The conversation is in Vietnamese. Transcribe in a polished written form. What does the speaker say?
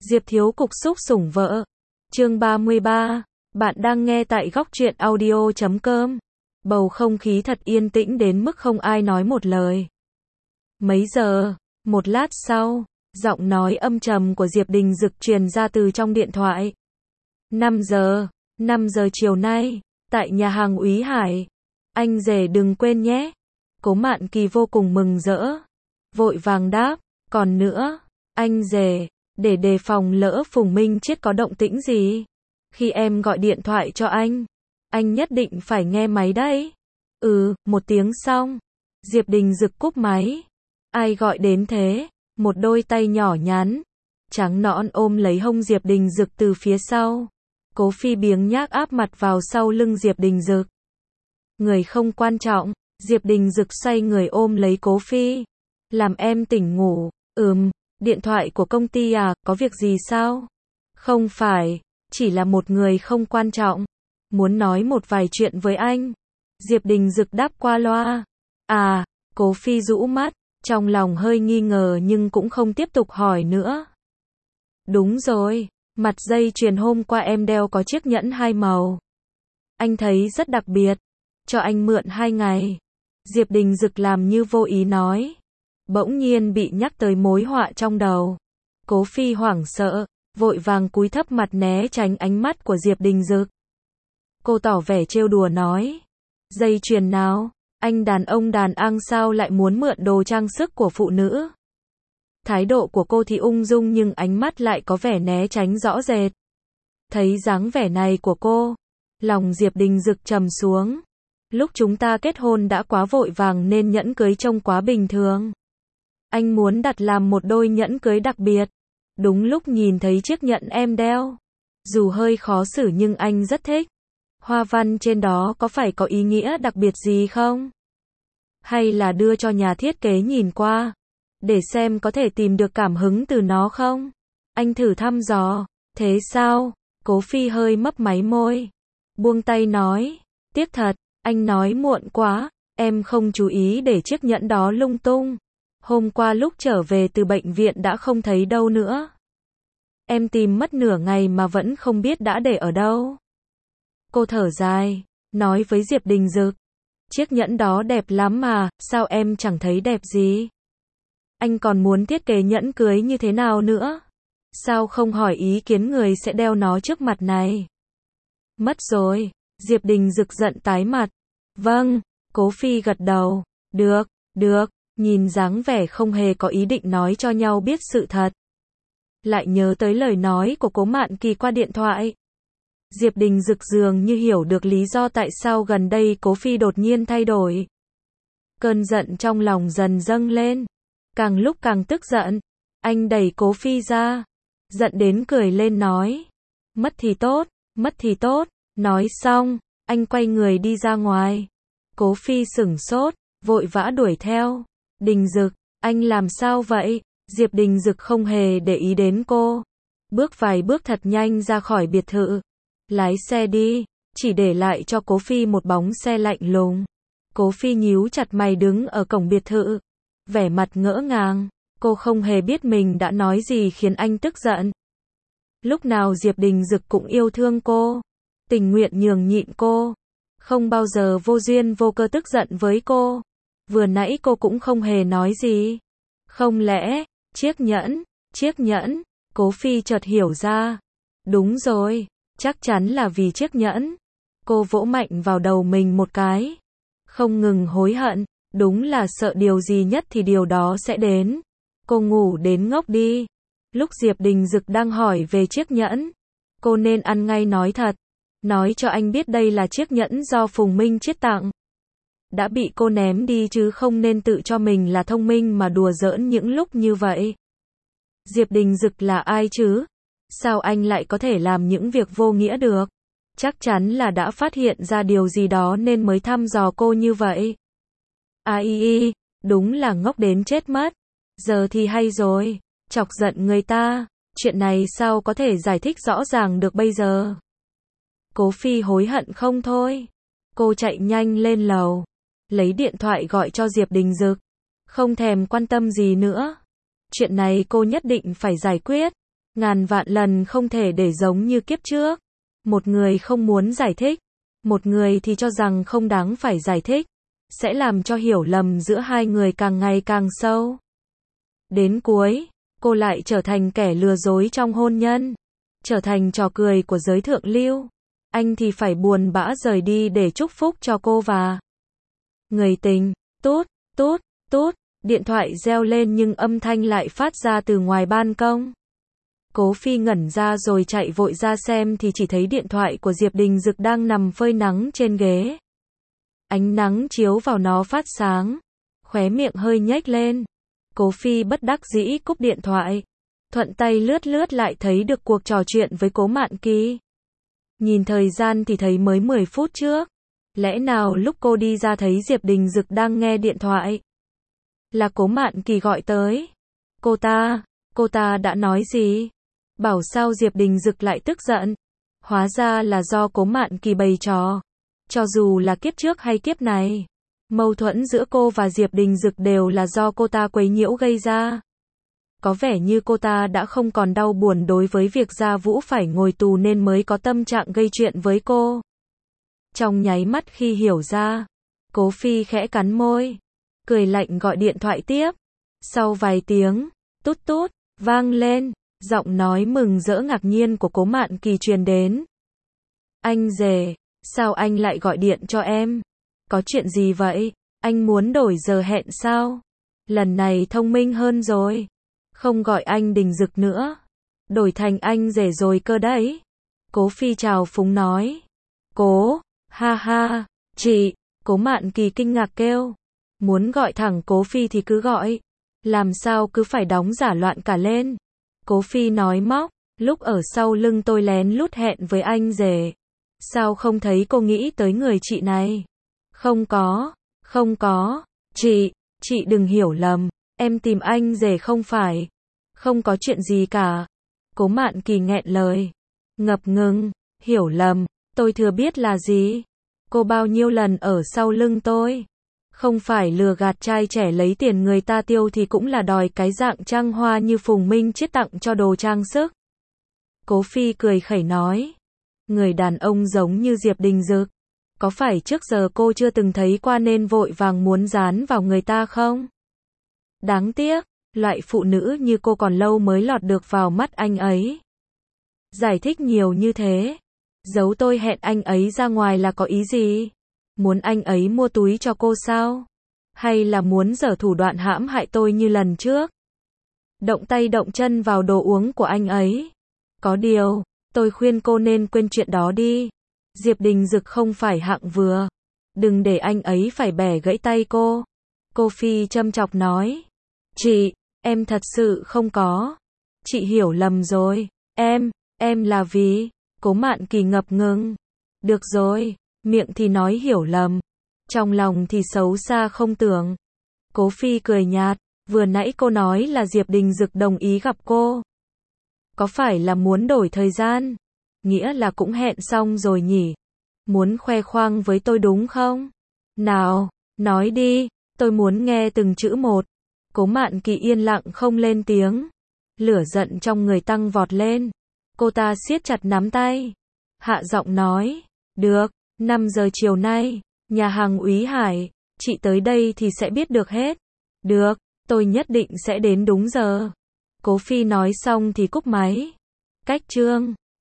Diệp Thiếu Cục xúc sủng vợ. Chương 33. Bạn đang nghe tại góc truyện audio.com. Bầu không khí thật yên tĩnh đến mức không ai nói một lời. Mấy giờ? Một lát sau, giọng nói âm trầm của Diệp Đình Dực truyền ra từ trong điện thoại. 5 giờ, 5 giờ chiều nay, tại nhà hàng Úy Hải. Anh rể đừng quên nhé. Cố Mạn Kỳ vô cùng mừng rỡ. Vội vàng đáp, còn nữa, anh rể, để đề phòng lỡ Phùng Minh Chiết có động tĩnh gì. Khi em gọi điện thoại cho anh nhất định phải nghe máy đấy. Một tiếng xong, Diệp Đình Dực cúp máy. Ai gọi đến thế? Một đôi tay nhỏ nhắn, trắng nõn ôm lấy hông Diệp Đình Dực từ phía sau. Cố Phi biếng nhác áp mặt vào sau lưng Diệp Đình Dực. Người không quan trọng, Diệp Đình Dực xoay người ôm lấy Cố Phi. Làm em tỉnh ngủ. Điện thoại của công ty à, có việc gì sao? Không phải, chỉ là một người không quan trọng. Muốn nói một vài chuyện với anh. Diệp Đình Dực đáp qua loa. À, Cố Phi rũ mắt, trong lòng hơi nghi ngờ nhưng cũng không tiếp tục hỏi nữa. Đúng rồi, mặt dây chuyền hôm qua em đeo có chiếc nhẫn 2 màu. Anh thấy rất đặc biệt. Cho anh mượn 2 ngày. Diệp Đình Dực làm như vô ý nói. Bỗng nhiên bị nhắc tới mối họa trong đầu. Cố Phi hoảng sợ, vội vàng cúi thấp mặt né tránh ánh mắt của Diệp Đình Dực. Cô tỏ vẻ trêu đùa nói. Dây chuyền nào? Anh đàn ông đàn ang sao lại muốn mượn đồ trang sức của phụ nữ? Thái độ của cô thì ung dung nhưng ánh mắt lại có vẻ né tránh rõ rệt. Thấy dáng vẻ này của cô, lòng Diệp Đình Dực trầm xuống. Lúc chúng ta kết hôn đã quá vội vàng nên nhẫn cưới trông quá bình thường. Anh muốn đặt làm một đôi nhẫn cưới đặc biệt. Đúng lúc nhìn thấy chiếc nhẫn em đeo. Dù hơi khó xử nhưng anh rất thích. Hoa văn trên đó có phải có ý nghĩa đặc biệt gì không? Hay là đưa cho nhà thiết kế nhìn qua, để xem có thể tìm được cảm hứng từ nó không? Anh thử thăm dò. Thế sao? Cố Phi hơi mấp máy môi. Buông tay nói. Tiếc thật, anh nói muộn quá. Em không chú ý để chiếc nhẫn đó lung tung. Hôm qua lúc trở về từ bệnh viện đã không thấy đâu nữa. Em tìm mất nửa ngày mà vẫn không biết đã để ở đâu. Cô thở dài, nói với Diệp Đình Dực. Chiếc nhẫn đó đẹp lắm mà, sao em chẳng thấy đẹp gì? Anh còn muốn thiết kế nhẫn cưới như thế nào nữa? Sao không hỏi ý kiến người sẽ đeo nó trước mặt này? Mất rồi, Diệp Đình Dực giận tái mặt. Vâng, Cố Phi gật đầu. Được. Nhìn dáng vẻ không hề có ý định nói cho nhau biết sự thật. Lại nhớ tới lời nói của Cố Mạn Kỳ qua điện thoại. Diệp Đình Dực dường như hiểu được lý do tại sao gần đây Cố Phi đột nhiên thay đổi. Cơn giận trong lòng dần dâng lên. Càng lúc càng tức giận. Anh đẩy Cố Phi ra. Giận đến cười lên nói. Mất thì tốt. Nói xong, anh quay người đi ra ngoài. Cố Phi sửng sốt, vội vã đuổi theo. Đình Dực, anh làm sao vậy? Diệp Đình Dực không hề để ý đến cô. Bước vài bước thật nhanh ra khỏi biệt thự. Lái xe đi, chỉ để lại cho Cố Phi một bóng xe lạnh lùng. Cố Phi nhíu chặt mày đứng ở cổng biệt thự. Vẻ mặt ngỡ ngàng, cô không hề biết mình đã nói gì khiến anh tức giận. Lúc nào Diệp Đình Dực cũng yêu thương cô, tình nguyện nhường nhịn cô, không bao giờ vô duyên vô cơ tức giận với cô. Vừa nãy cô cũng không hề nói gì. Không lẽ, chiếc nhẫn, Cố Phi chợt hiểu ra. Đúng rồi, chắc chắn là vì chiếc nhẫn. Cô vỗ mạnh vào đầu mình một cái. Không ngừng hối hận, đúng là sợ điều gì nhất thì điều đó sẽ đến. Cô ngủ đến ngốc đi. Lúc Diệp Đình Dực đang hỏi về chiếc nhẫn, cô nên ăn ngay nói thật. Nói cho anh biết đây là chiếc nhẫn do Phùng Minh Chiết tặng. Đã bị cô ném đi chứ không nên tự cho mình là thông minh mà đùa giỡn những lúc như vậy. Diệp Đình Dực là ai chứ? Sao anh lại có thể làm những việc vô nghĩa được? Chắc chắn là đã phát hiện ra điều gì đó nên mới thăm dò cô như vậy. Đúng là ngốc đến chết mất. Giờ thì hay rồi, chọc giận người ta. Chuyện này sao có thể giải thích rõ ràng được bây giờ? Cố Phi hối hận không thôi. Cô chạy nhanh lên lầu, lấy điện thoại gọi cho Diệp Đình Dực. Không thèm quan tâm gì nữa. Chuyện này cô nhất định phải giải quyết. Ngàn vạn lần không thể để giống như kiếp trước. Một người không muốn giải thích, một người thì cho rằng không đáng phải giải thích, sẽ làm cho hiểu lầm giữa hai người càng ngày càng sâu. Đến cuối, cô lại trở thành kẻ lừa dối trong hôn nhân, trở thành trò cười của giới thượng lưu. Anh thì phải buồn bã rời đi để chúc phúc cho cô và người tình. Tút, tút, tút, điện thoại reo lên nhưng âm thanh lại phát ra từ ngoài ban công. Cố Phi ngẩn ra rồi chạy vội ra xem thì chỉ thấy điện thoại của Diệp Đình Dực đang nằm phơi nắng trên ghế. Ánh nắng chiếu vào nó phát sáng, khóe miệng hơi nhếch lên. Cố Phi bất đắc dĩ cúp điện thoại, thuận tay lướt lướt lại thấy được cuộc trò chuyện với Cố Mạn Kỳ. Nhìn thời gian thì thấy mới 10 phút trước. Lẽ nào lúc cô đi ra thấy Diệp Đình Dực đang nghe điện thoại? Là Cố Mạn Kỳ gọi tới. Cô ta đã nói gì? Bảo sao Diệp Đình Dực lại tức giận? Hóa ra là do Cố Mạn Kỳ bày trò. Cho dù là kiếp trước hay kiếp này, mâu thuẫn giữa cô và Diệp Đình Dực đều là do cô ta quấy nhiễu gây ra. Có vẻ như cô ta đã không còn đau buồn đối với việc Gia Vũ phải ngồi tù nên mới có tâm trạng gây chuyện với cô. Trong nháy mắt khi hiểu ra, Cố Phi khẽ cắn môi, cười lạnh gọi điện thoại tiếp. Sau vài tiếng, tút tút, vang lên, giọng nói mừng rỡ ngạc nhiên của Cố Mạn Kỳ truyền đến. Anh rể, sao anh lại gọi điện cho em? Có chuyện gì vậy? Anh muốn đổi giờ hẹn sao? Lần này thông minh hơn rồi. Không gọi anh Đình Dực nữa. Đổi thành anh rể rồi cơ đấy. Cố Phi chào phúng nói. Cố, ha ha, chị, Cố Mạn Kỳ kinh ngạc kêu. Muốn gọi thẳng Cố Phi thì cứ gọi. Làm sao cứ phải đóng giả loạn cả lên. Cố Phi nói móc, lúc ở sau lưng tôi lén lút hẹn với anh rể. Sao không thấy cô nghĩ tới người chị này? Không có, chị đừng hiểu lầm, em tìm anh rể không phải. Không có chuyện gì cả. Cố Mạn Kỳ nghẹn lời, ngập ngừng, hiểu lầm, tôi thừa biết là gì? Cô bao nhiêu lần ở sau lưng tôi? Không phải lừa gạt trai trẻ lấy tiền người ta tiêu thì cũng là đòi cái dạng trăng hoa như Phùng Minh Chiết tặng cho đồ trang sức. Cố Phi cười khẩy nói. Người đàn ông giống như Diệp Đình Dực, có phải trước giờ cô chưa từng thấy qua nên vội vàng muốn dán vào người ta không? Đáng tiếc, loại phụ nữ như cô còn lâu mới lọt được vào mắt anh ấy. Giải thích nhiều như thế, giấu tôi hẹn anh ấy ra ngoài là có ý gì? Muốn anh ấy mua túi cho cô sao? Hay là muốn giở thủ đoạn hãm hại tôi như lần trước? Động tay động chân vào đồ uống của anh ấy. Có điều, tôi khuyên cô nên quên chuyện đó đi. Diệp Đình Dực không phải hạng vừa. Đừng để anh ấy phải bẻ gãy tay cô. Cô Phi châm chọc nói. Chị, em thật sự không có. Chị hiểu lầm rồi. Em là vì. Cố Mạn Kỳ ngập ngừng. Được rồi, miệng thì nói hiểu lầm. Trong lòng thì xấu xa không tưởng. Cố Phi cười nhạt. Vừa nãy cô nói là Diệp Đình Dực đồng ý gặp cô. Có phải là muốn đổi thời gian? Nghĩa là cũng hẹn xong rồi nhỉ? Muốn khoe khoang với tôi đúng không? Nào, nói đi, tôi muốn nghe từng chữ một. Cố Mạn Kỳ yên lặng không lên tiếng. Lửa giận trong người tăng vọt lên. Cô ta siết chặt nắm tay. Hạ giọng nói. Được, 5 giờ chiều nay, nhà hàng Úy Hải, chị tới đây thì sẽ biết được hết. Được, tôi nhất định sẽ đến đúng giờ. Cố Phi nói xong thì cúp máy. Cách chương